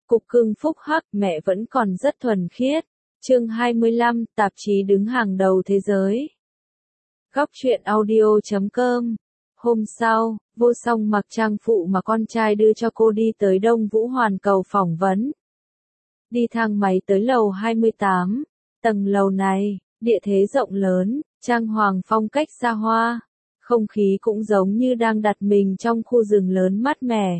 Cục cưng phúc hắc, mẹ vẫn còn rất thuần khiết. Chương 25, tạp chí đứng hàng đầu thế giới. Góc truyện audio.com. Hôm sau, Vô Song mặc trang phụ mà con trai đưa cho cô đi tới Đông Vũ Hoàn Cầu phỏng vấn. Đi thang máy tới lầu 28. Tầng lầu này, địa thế rộng lớn, trang hoàng phong cách xa hoa. Không khí cũng giống như đang đặt mình trong khu rừng lớn mát mẻ.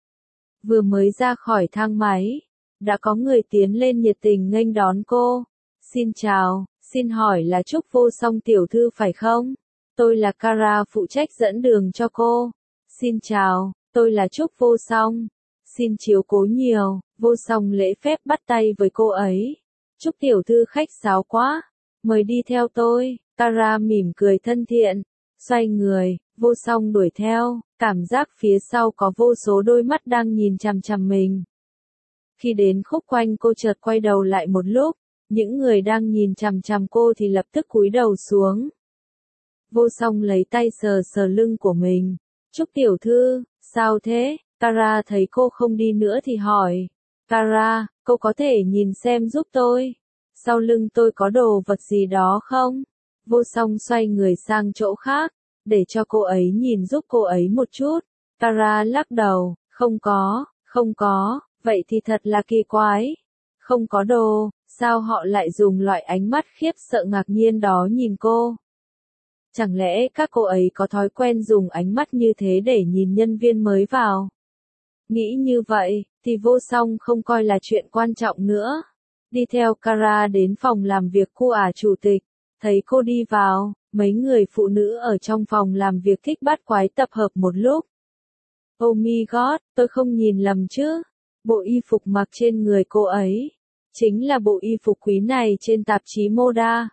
Vừa mới ra khỏi thang máy, đã có người tiến lên nhiệt tình nghênh đón cô. Xin chào, xin hỏi là Trúc Vô Song tiểu thư phải không? Tôi là Kara phụ trách dẫn đường cho cô. Xin chào, tôi là Trúc Vô Song. Xin chiếu cố nhiều. Vô Song lễ phép bắt tay với cô ấy. Trúc tiểu thư khách sáo quá. Mời đi theo tôi. Kara mỉm cười thân thiện. Xoay người, Vô Song đuổi theo, cảm giác phía sau có vô số đôi mắt đang nhìn chằm chằm mình. Khi đến khúc quanh cô chợt quay đầu lại một lúc, những người đang nhìn chằm chằm cô thì lập tức cúi đầu xuống. Vô Song lấy tay sờ sờ lưng của mình. Trúc tiểu thư, sao thế? Kara thấy cô không đi nữa thì hỏi. Kara, cô có thể nhìn xem giúp tôi. Sau lưng tôi có đồ vật gì đó không? Vô Song xoay người sang chỗ khác, để cho cô ấy nhìn giúp cô ấy một chút. Kara lắc đầu, không có, vậy thì thật là kỳ quái. Không có đồ, sao họ lại dùng loại ánh mắt khiếp sợ ngạc nhiên đó nhìn cô? Chẳng lẽ các cô ấy có thói quen dùng ánh mắt như thế để nhìn nhân viên mới vào? Nghĩ như vậy, thì Vô Song không coi là chuyện quan trọng nữa. Đi theo Kara đến phòng làm việc của chủ tịch. Thấy cô đi vào, mấy người phụ nữ ở trong phòng làm việc thích bát quái tập hợp một lúc. Oh my god, tôi không nhìn lầm chứ. Bộ y phục mặc trên người cô ấy chính là bộ y phục quý này trên tạp chí Moda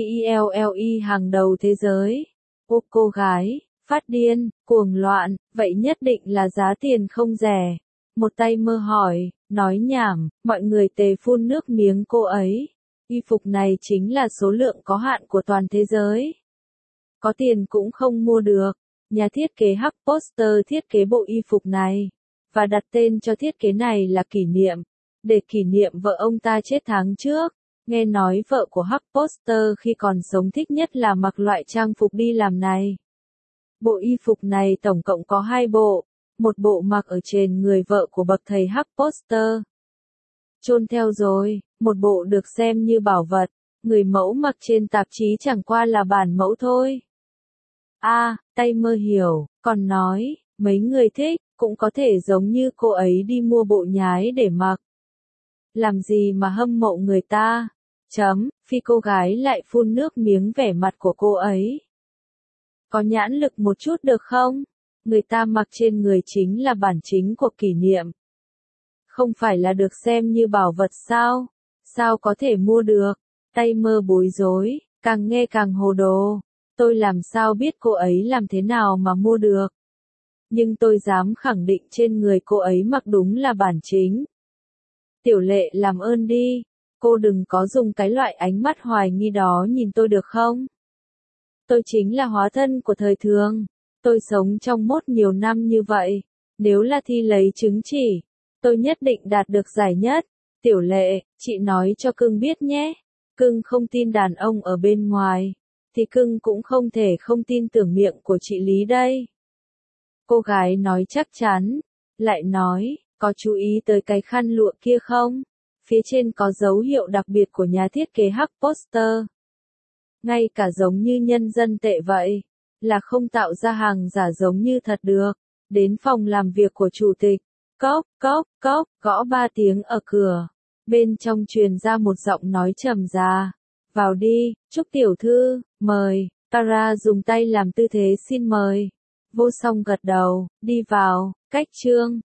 IELLE hàng đầu thế giới. Ô cô gái, phát điên, cuồng loạn, vậy nhất định là giá tiền không rẻ. Một tay mơ hỏi, nói nhảm, mọi người tề phun nước miếng cô ấy. Y phục này chính là số lượng có hạn của toàn thế giới. Có tiền cũng không mua được. Nhà thiết kế Hắc Poster thiết kế bộ y phục này, và đặt tên cho thiết kế này là kỷ niệm, để kỷ niệm vợ ông ta chết tháng trước. Nghe nói vợ của Hắc Poster khi còn sống thích nhất là mặc loại trang phục đi làm này. Bộ y phục này tổng cộng có 2 bộ, một bộ mặc ở trên người vợ của bậc thầy Hắc Poster. Chôn theo rồi, một bộ được xem như bảo vật, người mẫu mặc trên tạp chí chẳng qua là bản mẫu thôi. Tay mơ hiểu, còn nói, mấy người thích, cũng có thể giống như cô ấy đi mua bộ nhái để mặc. Làm gì mà hâm mộ người ta? Phi cô gái lại phun nước miếng vẻ mặt của cô ấy. Có nhãn lực một chút được không? Người ta mặc trên người chính là bản chính của kỷ niệm. Không phải là được xem như bảo vật sao? Sao có thể mua được? Tay mơ bối rối, càng nghe càng hồ đồ. Tôi làm sao biết cô ấy làm thế nào mà mua được? Nhưng tôi dám khẳng định trên người cô ấy mặc đúng là bản chính. Tiểu Lệ làm ơn đi, cô đừng có dùng cái loại ánh mắt hoài nghi đó nhìn tôi được không? Tôi chính là hóa thân của thời thường. Tôi sống trong mốt nhiều năm như vậy. Nếu là thi lấy chứng chỉ, tôi nhất định đạt được giải nhất. Tiểu Lệ, chị nói cho cưng biết nhé. Cưng không tin đàn ông ở bên ngoài, thì cưng cũng không thể không tin tưởng miệng của chị Lý đây. Cô gái nói chắc chắn, lại nói, có chú ý tới cái khăn lụa kia không? Phía trên có dấu hiệu đặc biệt của nhà thiết kế Hắc Poster. Ngay cả giống như nhân dân tệ vậy, là không tạo ra hàng giả giống như thật được. Đến phòng làm việc của chủ tịch, cốc, gõ 3 tiếng ở cửa. Bên trong truyền ra một giọng nói trầm già. Vào đi, Trúc tiểu thư, mời. Kara dùng tay làm tư thế xin mời. Vô Song gật đầu, đi vào, cách chương.